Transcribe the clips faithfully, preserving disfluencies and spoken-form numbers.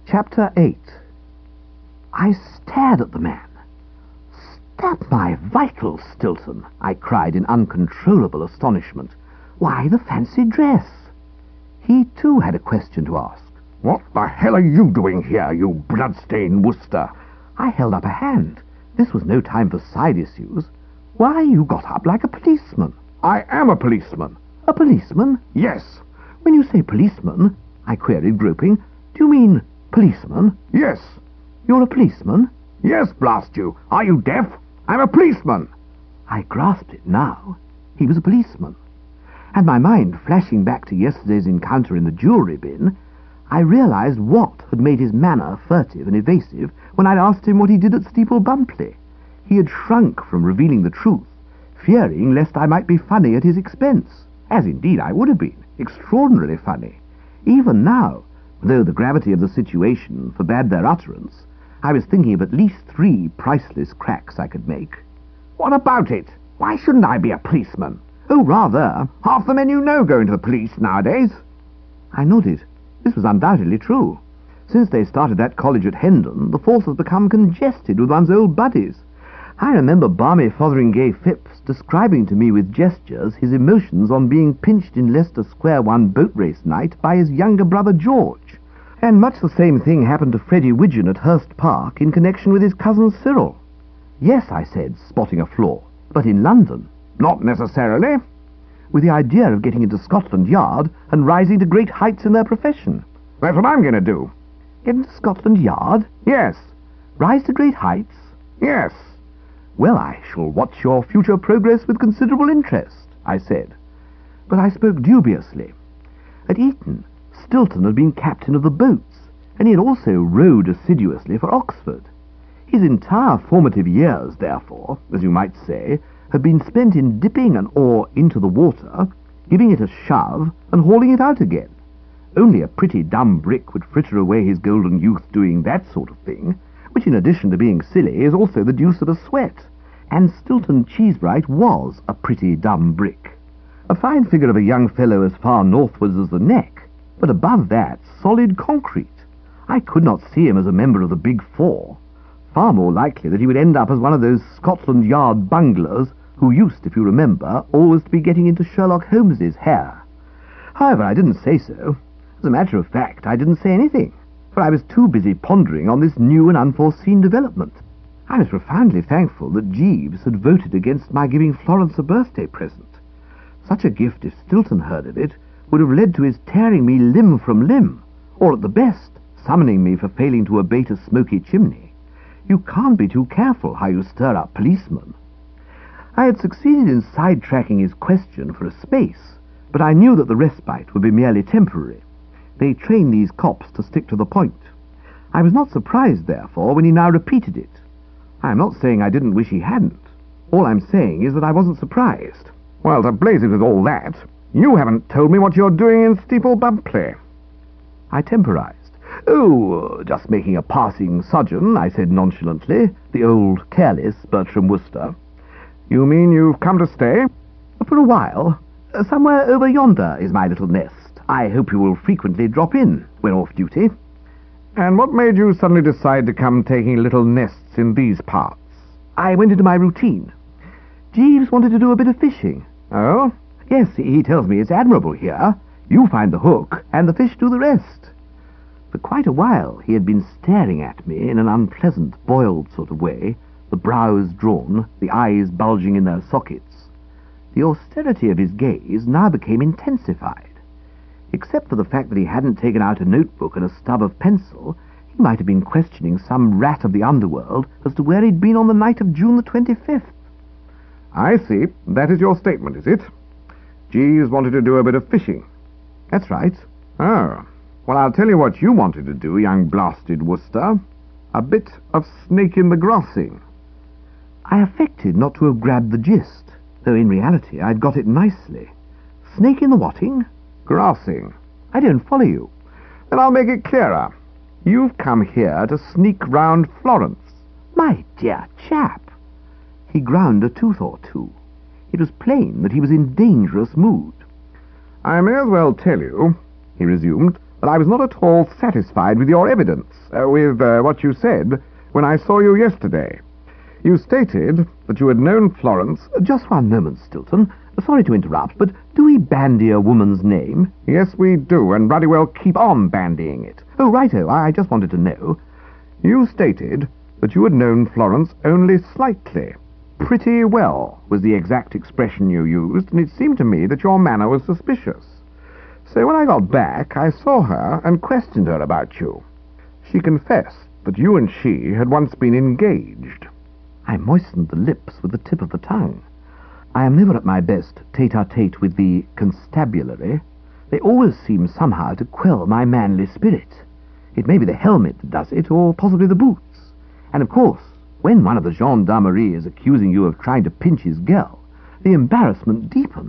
Chapter eight. I stared at the man. "Stab my vitals, Stilton," I cried in uncontrollable astonishment. "Why the fancy dress?" He, too, had a question to ask. "What the hell are you doing here, you blood-stained Worcester?" I held up a hand. This was no time for side issues. "Why, you got up like a policeman." "I am a policeman." "A policeman?" "Yes." "When you say policeman," I queried, groping, "do you mean policeman?" "Yes." "You're a policeman?" "Yes, blast you. Are you deaf? I'm a policeman." I grasped it now. He was a policeman. And my mind flashing back to yesterday's encounter in the jewellery bin, I realized what had made his manner furtive and evasive when I'd asked him what he did at Steeple Bumpley. He had shrunk from revealing the truth, fearing lest I might be funny at his expense, as indeed I would have been, extraordinarily funny. Even now, though the gravity of the situation forbade their utterance, I was thinking of at least three priceless cracks I could make. "What about it? Why shouldn't I be a policeman?" "Oh, rather. Half the men you know go into the police nowadays." I nodded. This was undoubtedly true. Since they started that college at Hendon, the force has become congested with one's old buddies. I remember balmy Fotheringay Phipps describing to me with gestures his emotions on being pinched in Leicester Square one boat race night by his younger brother George. And much the same thing happened to Freddie Widgeon at Hurst Park in connection with his cousin Cyril. "Yes," I said, spotting a flaw, "but in London." "Not necessarily." "With the idea of getting into Scotland Yard and rising to great heights in their profession." "That's what I'm going to do." "Get into Scotland Yard? "Yes." Rise to great heights?" "Yes." "Well, I shall watch your future progress with considerable interest," I said. But I spoke dubiously. At Eton, Stilton had been captain of the boats, and he had also rowed assiduously for Oxford. His entire formative years, therefore, as you might say, had been spent in dipping an oar into the water, giving it a shove, and hauling it out again. Only a pretty dumb brick would fritter away his golden youth doing that sort of thing, which, in addition to being silly, is also the deuce of a sweat. And Stilton Cheesebright was a pretty dumb brick. A fine figure of a young fellow as far northwards as the neck, but above that, solid concrete. I could not see him as a member of the Big Four. Far more likely that he would end up as one of those Scotland Yard bunglers who used, if you remember, always to be getting into Sherlock Holmes's hair. However, I didn't say so. As a matter of fact, I didn't say anything, for I was too busy pondering on this new and unforeseen development. I was profoundly thankful that Jeeves had voted against my giving Florence a birthday present. Such a gift, if Stilton heard of it, would have led to his tearing me limb from limb, or at the best, summoning me for failing to abate a smoky chimney. You can't be too careful how you stir up policemen. I had succeeded in sidetracking his question for a space, but I knew that the respite would be merely temporary. They train these cops to stick to the point. I was not surprised, therefore, when he now repeated it. I am not saying I didn't wish he hadn't. All I'm saying is that I wasn't surprised. "Well, to blazes with all that, you haven't told me what you're doing in Steeple Bumpley." I temporized. "Oh, just making a passing sojourn," I said nonchalantly, the old careless Bertram Wooster. "You mean you've come to stay?" "For a while. Somewhere over yonder is my little nest. I hope you will frequently drop in when off duty." "And what made you suddenly decide to come taking little nests in these parts?" "I went into my routine. Jeeves wanted to do a bit of fishing." "Oh?" "Yes, he tells me it's admirable here. You find the hook, and the fish do the rest." For quite a while he had been staring at me in an unpleasant, boiled sort of way, the brows drawn, the eyes bulging in their sockets. The austerity of his gaze now became intensified. Except for the fact that he hadn't taken out a notebook and a stub of pencil, he might have been questioning some rat of the underworld as to where he'd been on the night of June the twenty-fifth. "I see. That is your statement, is it? Jeeves wanted to do a bit of fishing." "That's right." "Oh. Well, I'll tell you what you wanted to do, young blasted Worcester. A bit of snake in the grassing." I affected not to have grabbed the gist, though in reality I'd got it nicely. "Snake in the whatting?" "Grassing." "I don't follow you." "Then I'll make it clearer. You've come here to sneak round Florence." "My dear chap!" He ground a tooth or two. It was plain that he was in dangerous mood. "I may as well tell you," he resumed, that I was not at all satisfied with your evidence, uh, with uh, what you said when I saw you yesterday. You stated that you had known Florence... Just one moment, Stilton. Sorry to interrupt, but do we bandy a woman's name? Yes, we do, and bloody well keep on bandying it. Oh, righto, I just wanted to know. You stated that you had known Florence only slightly. Pretty well was the exact expression you used, and it seemed to me that your manner was suspicious. So when I got back, I saw her and questioned her about you. She confessed that you and she had once been engaged. I moistened the lips with the tip of the tongue. I am never at my best tete-a-tete with the constabulary. They always seem somehow to quell my manly spirit. It may be the helmet that does it, or possibly the boots. And of course, when one of the gendarmerie is accusing you of trying to pinch his girl, the embarrassment deepens.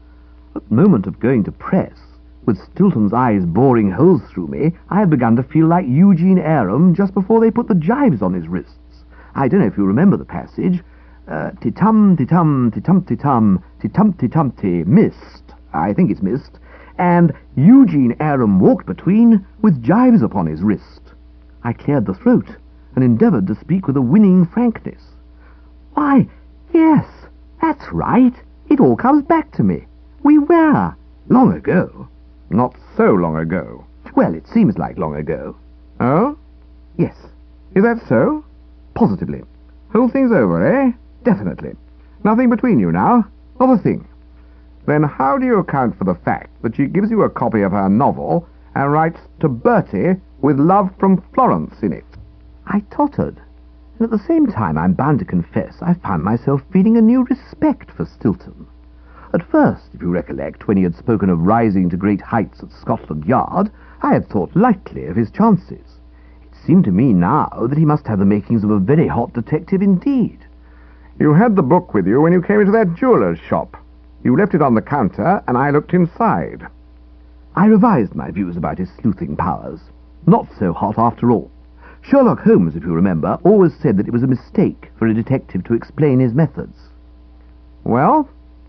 At the moment of going to press, with Stilton's eyes boring holes through me, I had begun to feel like Eugene Aram just before they put the gyves on his wrists. I don't know if you remember the passage. Uh, titum, titum, titum, titum, titum, titumty, missed. I think it's missed. And Eugene Aram walked between with gyves upon his wrist. I cleared the throat and endeavoured to speak with a winning frankness. Why, yes, that's right. It all comes back to me. We were. Long ago. Not so long ago. Well, it seems like long ago. Oh? Yes. Is that so? Positively. Whole thing's over, eh? Definitely. Nothing between you now? Not a thing. Then how do you account for the fact that she gives you a copy of her novel and writes to Bertie with love from Florence in it? I tottered, and at the same time I'm bound to confess I found myself feeling a new respect for Stilton. At first, if you recollect, when he had spoken of rising to great heights at Scotland Yard, I had thought lightly of his chances. It seemed to me now that he must have the makings of a very hot detective indeed. You had the book with you when you came into that jeweller's shop. You left it on the counter, and I looked inside. I revised my views about his sleuthing powers. Not so hot after all. Sherlock Holmes, if you remember, always said that it was a mistake for a detective to explain his methods. Well?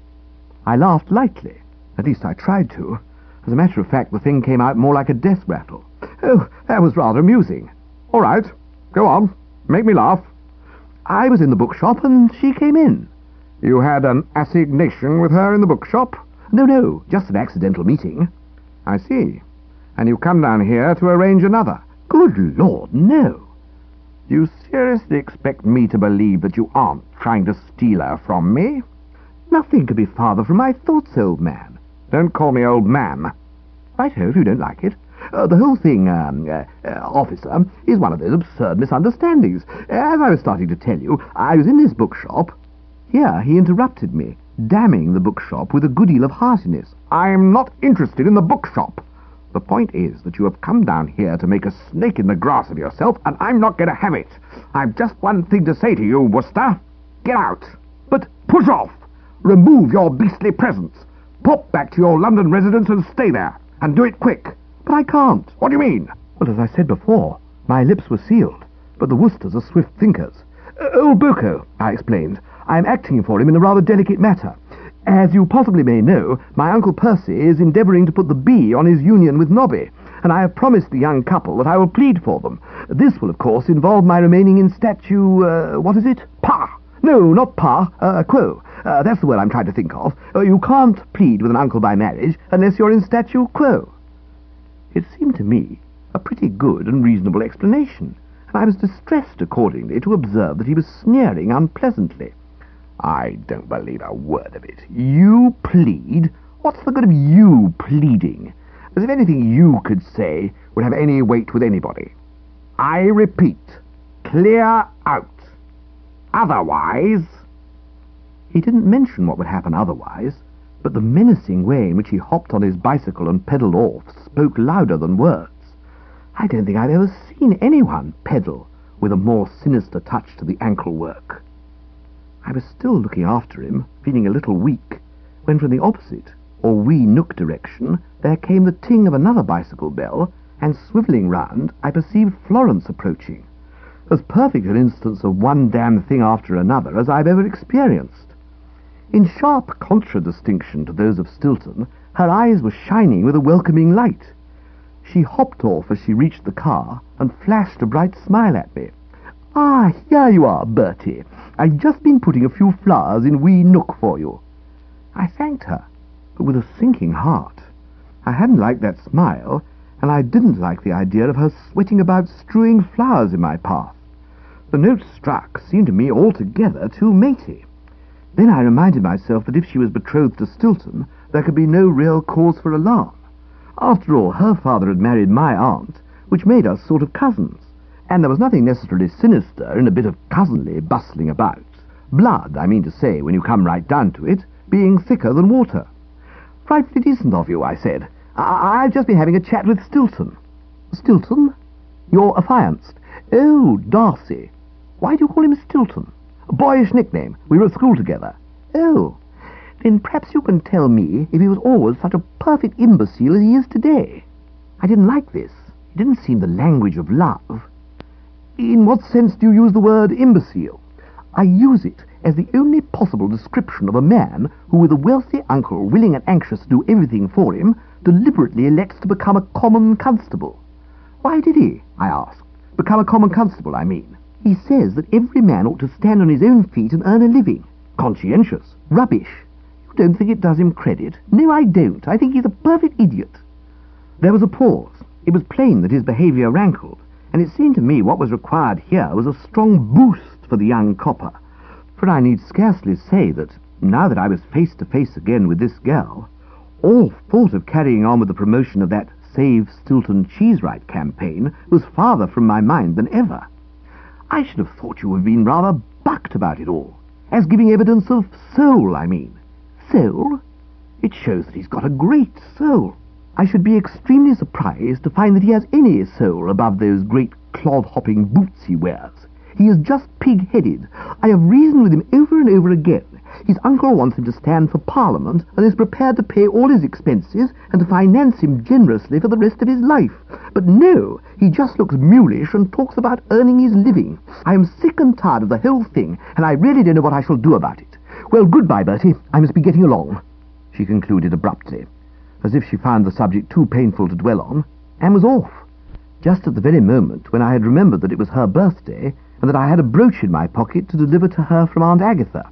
I laughed lightly. At least I tried to. As a matter of fact, the thing came out more like a death rattle. Oh, that was rather amusing. All right. Go on. Make me laugh. I was in the bookshop, and she came in. You had an assignation with her in the bookshop? No, no, just an accidental meeting. I see. And you come down here to arrange another? Good Lord, no. Do you seriously expect me to believe that you aren't trying to steal her from me? Nothing could be farther from my thoughts, old man. Don't call me old man. Righto, if you don't like it. Uh, the whole thing, um, uh, uh, officer, is one of those absurd misunderstandings. As I was starting to tell you, I was in this bookshop. Here he interrupted me, damning the bookshop with a good deal of heartiness. I'm not interested in the bookshop. The point is that you have come down here to make a snake in the grass of yourself, and I'm not going to have it. I've just one thing to say to you, Wooster. Get out. But push off. Remove your beastly presence. Pop back to your London residence and stay there. And do it quick. But I can't. What do you mean? Well, as I said before, my lips were sealed, but the Woosters are swift thinkers. Uh, old Boko, I explained. I am acting for him in a rather delicate matter. As you possibly may know, my Uncle Percy is endeavouring to put the B on his union with Nobby, and I have promised the young couple that I will plead for them. This will, of course, involve my remaining in statu... Uh, what is it? Pa! No, not pa, uh, quo. Uh, that's the word I'm trying to think of. Uh, you can't plead with an uncle by marriage unless you're in statu quo. It seemed to me a pretty good and reasonable explanation, and I was distressed accordingly to observe that he was sneering unpleasantly. I don't believe a word of it. You plead? What's the good of you pleading? As if anything you could say would have any weight with anybody. I repeat, clear out. Otherwise... He didn't mention what would happen otherwise, but the menacing way in which he hopped on his bicycle and pedalled off spoke louder than words. I don't think I've ever seen anyone pedal with a more sinister touch to the ankle work. I was still looking after him, feeling a little weak, when from the opposite, or wee nook direction, there came the ting of another bicycle bell, and swivelling round, I perceived Florence approaching. As perfect an instance of one damn thing after another as I've ever experienced. In sharp contradistinction to those of Stilton, her eyes were shining with a welcoming light. She hopped off as she reached the car and flashed a bright smile at me. "Ah, here you are, Bertie. I've just been putting a few flowers in wee Nook for you." I thanked her, but with a sinking heart. I hadn't liked that smile, and I didn't like the idea of her sweating about strewing flowers in my path. The note struck seemed to me altogether too matey. Then I reminded myself that if she was betrothed to Stilton, there could be no real cause for alarm. After all, her father had married my aunt, which made us sort of cousins, and there was nothing necessarily sinister in a bit of cousinly bustling about. Blood, I mean to say, when you come right down to it, being thicker than water. "Frightfully decent of you," I said. I- I've just been having a chat with Stilton." "Stilton? Your affianced?" "Oh, Darcy. Why do you call him Stilton?" "A boyish nickname. We were at school together." "Oh. Then perhaps you can tell me if he was always such a perfect imbecile as he is today." I didn't like this. It didn't seem the language of love. "In what sense do you use the word imbecile?" "I use it as the only possible description of a man who, with a wealthy uncle willing and anxious to do everything for him, deliberately elects to become a common constable." "Why did he?" I asked. "Become a common constable, I mean." "He says that every man ought to stand on his own feet and earn a living." "Conscientious. Rubbish. You don't think it does him credit?" "No, I don't. I think he's a perfect idiot." There was a pause. It was plain that his behaviour rankled, and it seemed to me what was required here was a strong boost for the young copper. For I need scarcely say that, now that I was face to face again with this girl, all thought of carrying on with the promotion of that Save Stilton Cheesewright campaign was farther from my mind than ever. I should have thought you had been rather bucked about it all, as giving evidence of soul, I mean. Soul? It shows that he's got a great soul. I should be extremely surprised to find that he has any soul above those great clod-hopping boots he wears. He is just pig-headed. I have reasoned with him over and over again. His uncle wants him to stand for Parliament and is prepared to pay all his expenses and to finance him generously for the rest of his life. But no, he just looks mulish and talks about earning his living. I am sick and tired of the whole thing, and I really don't know what I shall do about it. Well, goodbye, Bertie. I must be getting along," she concluded abruptly, as if she found the subject too painful to dwell on, and was off, just at the very moment when I had remembered that it was her birthday and that I had a brooch in my pocket to deliver to her from Aunt Agatha.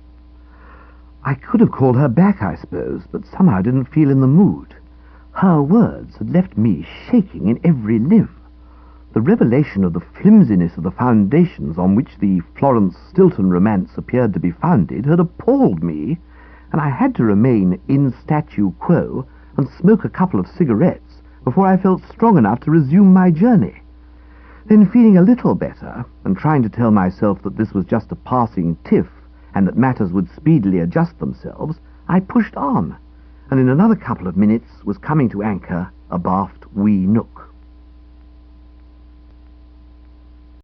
I could have called her back, I suppose, but somehow I didn't feel in the mood. Her words had left me shaking in every limb. The revelation of the flimsiness of the foundations on which the Florence Stilton romance appeared to be founded had appalled me, and I had to remain in statu quo and smoke a couple of cigarettes before I felt strong enough to resume my journey. Then, feeling a little better, and trying to tell myself that this was just a passing tiff, and that matters would speedily adjust themselves, I pushed on, and in another couple of minutes was coming to anchor abaft Wee Nook.